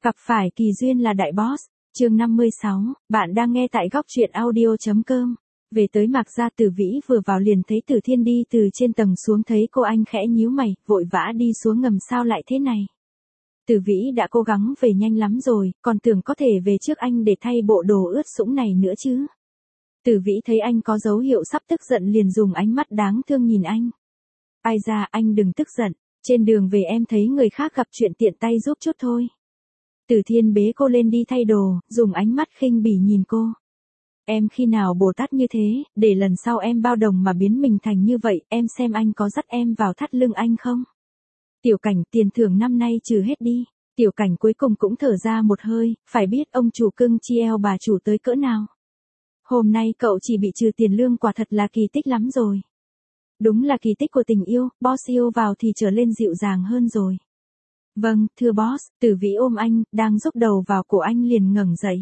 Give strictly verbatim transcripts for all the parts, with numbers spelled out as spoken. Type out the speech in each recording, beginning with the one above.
Gặp phải kỳ duyên là đại boss, chương năm mươi sáu, bạn đang nghe tại góc truyện audio.com. Về tới Mạc gia, Tử Vĩ vừa vào liền thấy Tử Thiên đi từ trên tầng xuống, thấy cô anh khẽ nhíu mày, vội vã đi xuống ngầm, sao lại thế này. Tử Vĩ đã cố gắng về nhanh lắm rồi, còn tưởng có thể về trước anh để thay bộ đồ ướt sũng này nữa chứ. Tử Vĩ thấy anh có dấu hiệu sắp tức giận liền dùng ánh mắt đáng thương nhìn anh. Ai ra, anh đừng tức giận, trên đường về em thấy người khác gặp chuyện tiện tay giúp chút thôi. Tử Thiên bế cô lên đi thay đồ, dùng ánh mắt khinh bỉ nhìn cô. Em khi nào Bồ Tát như thế, để lần sau em bao đồng mà biến mình thành như vậy, em xem anh có dắt em vào thắt lưng anh không? Tiểu Cảnh, tiền thưởng năm nay trừ hết đi. Tiểu Cảnh cuối cùng cũng thở ra một hơi, phải biết ông chủ cưng chi eo bà chủ tới cỡ nào. Hôm nay cậu chỉ bị trừ tiền lương, quả thật là kỳ tích lắm rồi. Đúng là kỳ tích của tình yêu, boss yêu vào thì trở lên dịu dàng hơn rồi. Vâng, thưa boss. Tử Vĩ ôm anh, đang dốc đầu vào cổ anh liền ngẩng dậy.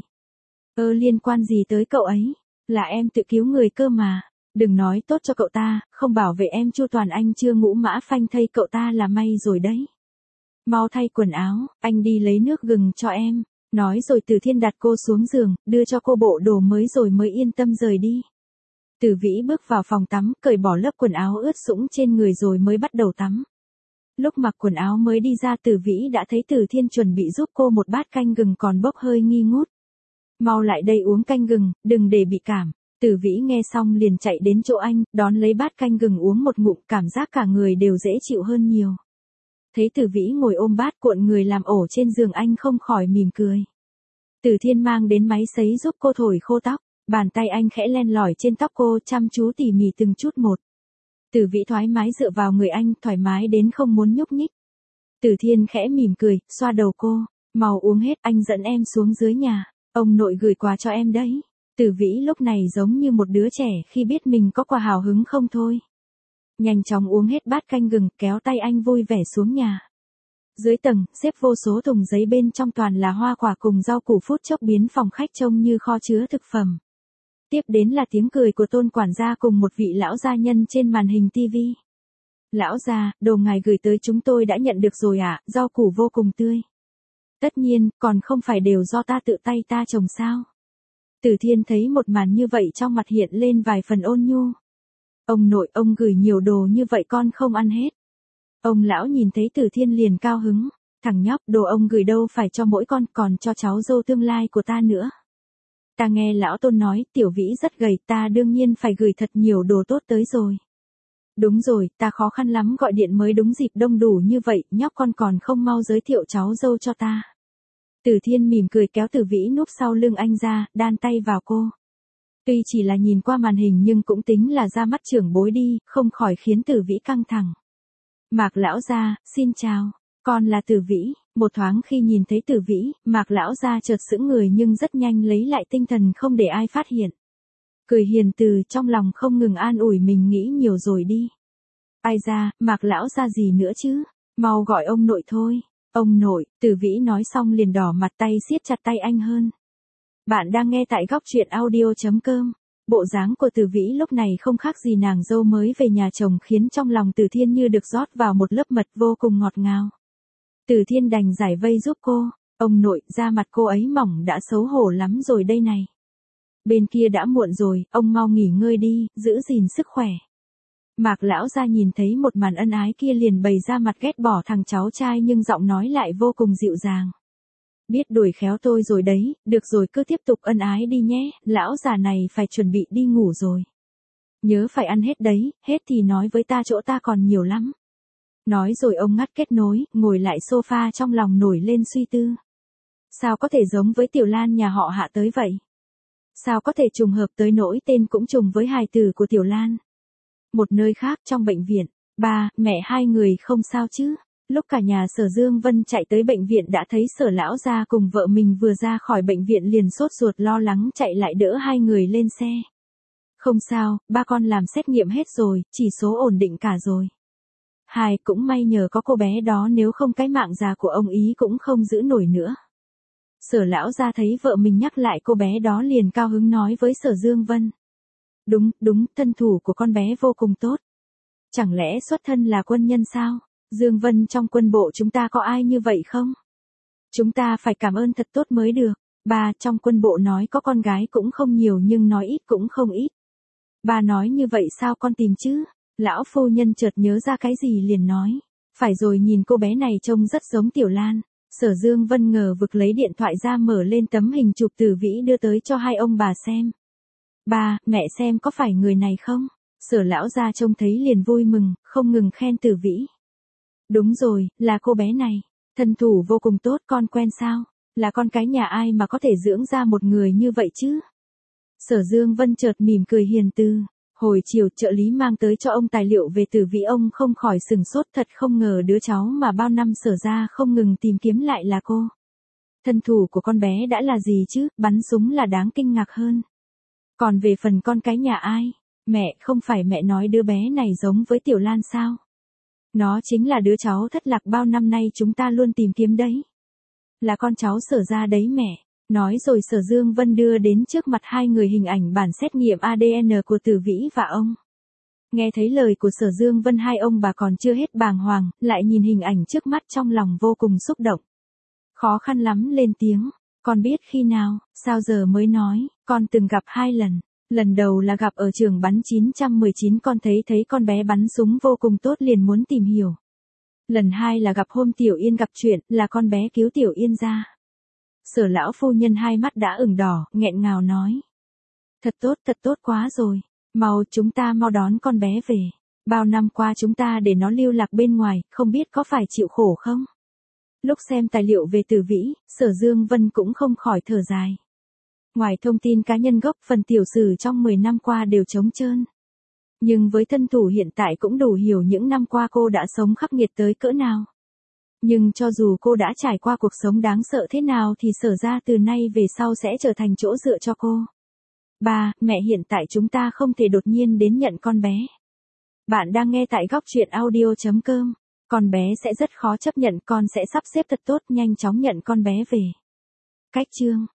Ơ liên quan gì tới cậu ấy, là em tự cứu người cơ mà. Đừng nói tốt cho cậu ta, không bảo vệ em chu toàn anh chưa ngũ mã phanh thây cậu ta là may rồi đấy. Mau thay quần áo, anh đi lấy nước gừng cho em. Nói rồi Tử Thiên đặt cô xuống giường, đưa cho cô bộ đồ mới rồi mới yên tâm rời đi. Tử Vĩ bước vào phòng tắm, cởi bỏ lớp quần áo ướt sũng trên người rồi mới bắt đầu tắm. Lúc mặc quần áo mới đi ra, Tử Vĩ đã thấy Tử Thiên chuẩn bị giúp cô một bát canh gừng còn bốc hơi nghi ngút. Mau lại đây uống canh gừng, đừng để bị cảm. Tử Vĩ nghe xong liền chạy đến chỗ anh, đón lấy bát canh gừng uống một ngụm, cảm giác cả người đều dễ chịu hơn nhiều. Thấy Tử Vĩ ngồi ôm bát cuộn người làm ổ trên giường, anh không khỏi mỉm cười. Tử Thiên mang đến máy sấy giúp cô thổi khô tóc, bàn tay anh khẽ len lỏi trên tóc cô, chăm chú tỉ mỉ từng chút một. Tử Vĩ thoải mái dựa vào người anh, thoải mái đến không muốn nhúc nhích. Tử Thiên khẽ mỉm cười, xoa đầu cô, mau uống hết, anh dẫn em xuống dưới nhà, ông nội gửi quà cho em đấy. Tử Vĩ lúc này giống như một đứa trẻ khi biết mình có quà, hào hứng không thôi. Nhanh chóng uống hết bát canh gừng, kéo tay anh vui vẻ xuống nhà. Dưới tầng, xếp vô số thùng giấy, bên trong toàn là hoa quả cùng rau củ, phút chốc biến phòng khách trông như kho chứa thực phẩm. Tiếp đến là tiếng cười của Tôn quản gia cùng một vị lão gia nhân trên màn hình tivi. Lão gia, đồ ngài gửi tới chúng tôi đã nhận được rồi ạ, à, rau củ vô cùng tươi. Tất nhiên, còn không phải đều do ta tự tay ta trồng sao? Tử Thiên thấy một màn như vậy trong mặt hiện lên vài phần ôn nhu. Ông nội, ông gửi nhiều đồ như vậy con không ăn hết. Ông lão nhìn thấy Tử Thiên liền cao hứng. Thằng nhóc, đồ ông gửi đâu phải cho mỗi con, còn cho cháu dâu tương lai của ta nữa. Ta nghe lão Tôn nói, Tiểu Vĩ rất gầy, ta đương nhiên phải gửi thật nhiều đồ tốt tới rồi. Đúng rồi, ta khó khăn lắm gọi điện mới đúng dịp, đông đủ như vậy, nhóc con còn không mau giới thiệu cháu dâu cho ta. Tử Thiên mỉm cười kéo Tử Vĩ núp sau lưng anh ra, đan tay vào cô. Tuy chỉ là nhìn qua màn hình nhưng cũng tính là ra mắt trưởng bối đi, không khỏi khiến Tử Vĩ căng thẳng. Mạc lão gia, xin chào, con là Tử Vĩ. Một thoáng khi nhìn thấy Tử Vĩ, Mạc lão gia chợt sững người nhưng rất nhanh lấy lại tinh thần, không để ai phát hiện. Cười hiền từ, trong lòng không ngừng an ủi mình, nghĩ nhiều rồi đi. Ai ra, Mạc lão gia gì nữa chứ, mau gọi ông nội thôi. Ông nội, Tử Vĩ nói xong liền đỏ mặt, tay siết chặt tay anh hơn. Bạn đang nghe tại góc truyện audio.com. Bộ dáng của Tử Vĩ lúc này không khác gì nàng dâu mới về nhà chồng, khiến trong lòng Tử Thiên như được rót vào một lớp mật vô cùng ngọt ngào. Tử Thiên đành giải vây giúp cô. Ông nội, da mặt cô ấy mỏng đã xấu hổ lắm rồi đây này. Bên kia đã muộn rồi, ông mau nghỉ ngơi đi, giữ gìn sức khỏe. Mạc lão gia nhìn thấy một màn ân ái kia liền bày ra mặt ghét bỏ thằng cháu trai, nhưng giọng nói lại vô cùng dịu dàng. Biết đuổi khéo tôi rồi đấy, được rồi, cứ tiếp tục ân ái đi nhé, lão già này phải chuẩn bị đi ngủ rồi. Nhớ phải ăn hết đấy, hết thì nói với ta, chỗ ta còn nhiều lắm. Nói rồi ông ngắt kết nối, ngồi lại sofa, trong lòng nổi lên suy tư. Sao có thể giống với Tiểu Lan nhà họ Hạ tới vậy? Sao có thể trùng hợp tới nỗi tên cũng trùng với hài tử của Tiểu Lan? Một nơi khác trong bệnh viện, ba, mẹ hai người không sao chứ? Lúc cả nhà Sở Dương Vân chạy tới bệnh viện đã thấy Sở lão gia cùng vợ mình vừa ra khỏi bệnh viện liền sốt ruột lo lắng chạy lại đỡ hai người lên xe. Không sao, ba con làm xét nghiệm hết rồi, chỉ số ổn định cả rồi. Hai, cũng may nhờ có cô bé đó, nếu không cái mạng già của ông ý cũng không giữ nổi nữa. Sở lão gia thấy vợ mình nhắc lại cô bé đó liền cao hứng nói với Sở Dương Vân. Đúng, đúng, thân thủ của con bé vô cùng tốt. Chẳng lẽ xuất thân là quân nhân sao? Dương Vân, trong quân bộ chúng ta có ai như vậy không? Chúng ta phải cảm ơn thật tốt mới được. Ba, trong quân bộ nói có con gái cũng không nhiều nhưng nói ít cũng không ít. Ba nói như vậy sao con tìm chứ? Lão phu nhân chợt nhớ ra cái gì liền nói. Phải rồi, nhìn cô bé này trông rất giống Tiểu Lan. Sở Dương Vân ngờ vực lấy điện thoại ra mở lên tấm hình chụp Tử Vĩ đưa tới cho hai ông bà xem. Ba, mẹ xem có phải người này không? Sở lão gia trông thấy liền vui mừng, không ngừng khen Tử Vĩ. Đúng rồi, là cô bé này. Thân thủ vô cùng tốt, con quen sao? Là con cái nhà ai mà có thể dưỡng ra một người như vậy chứ? Sở Dương Vân chợt mỉm cười hiền từ. Hồi chiều trợ lý mang tới cho ông tài liệu về Tử Vĩ, ông không khỏi sừng sốt, thật không ngờ đứa cháu mà bao năm Sở gia không ngừng tìm kiếm lại là cô. Thân thủ của con bé đã là gì chứ, bắn súng là đáng kinh ngạc hơn. Còn về phần con cái nhà ai? Mẹ, không phải mẹ nói đứa bé này giống với Tiểu Lan sao? Nó chính là đứa cháu thất lạc bao năm nay chúng ta luôn tìm kiếm đấy. Là con cháu Sở gia đấy mẹ. Nói rồi Sở Dương Vân đưa đến trước mặt hai người hình ảnh bản xét nghiệm a đê en của Tử Vĩ và ông. Nghe thấy lời của Sở Dương Vân, hai ông bà còn chưa hết bàng hoàng, lại nhìn hình ảnh trước mắt trong lòng vô cùng xúc động. Khó khăn lắm lên tiếng, con biết khi nào, sao giờ mới nói, con từng gặp hai lần. Lần đầu là gặp ở trường bắn chín một chín, con thấy thấy con bé bắn súng vô cùng tốt liền muốn tìm hiểu. Lần hai là gặp hôm Tiểu Yên gặp chuyện, là con bé cứu Tiểu Yên ra. Sở lão phu nhân hai mắt đã ửng đỏ, nghẹn ngào nói. Thật tốt, thật tốt quá rồi. Mau, chúng ta mau đón con bé về. Bao năm qua chúng ta để nó lưu lạc bên ngoài, không biết có phải chịu khổ không? Lúc xem tài liệu về Tử Vĩ, Sở Dương Vân cũng không khỏi thở dài. Ngoài thông tin cá nhân gốc, phần tiểu sử trong mười năm qua đều trống trơn. Nhưng với thân thủ hiện tại cũng đủ hiểu những năm qua cô đã sống khắc nghiệt tới cỡ nào. Nhưng cho dù cô đã trải qua cuộc sống đáng sợ thế nào thì Sở gia từ nay về sau sẽ trở thành chỗ dựa cho cô. Ba, mẹ, hiện tại chúng ta không thể đột nhiên đến nhận con bé. Bạn đang nghe tại góc truyện audio chấm com. Con bé sẽ rất khó chấp nhận, con sẽ sắp xếp thật tốt, nhanh chóng nhận con bé về. Cách chương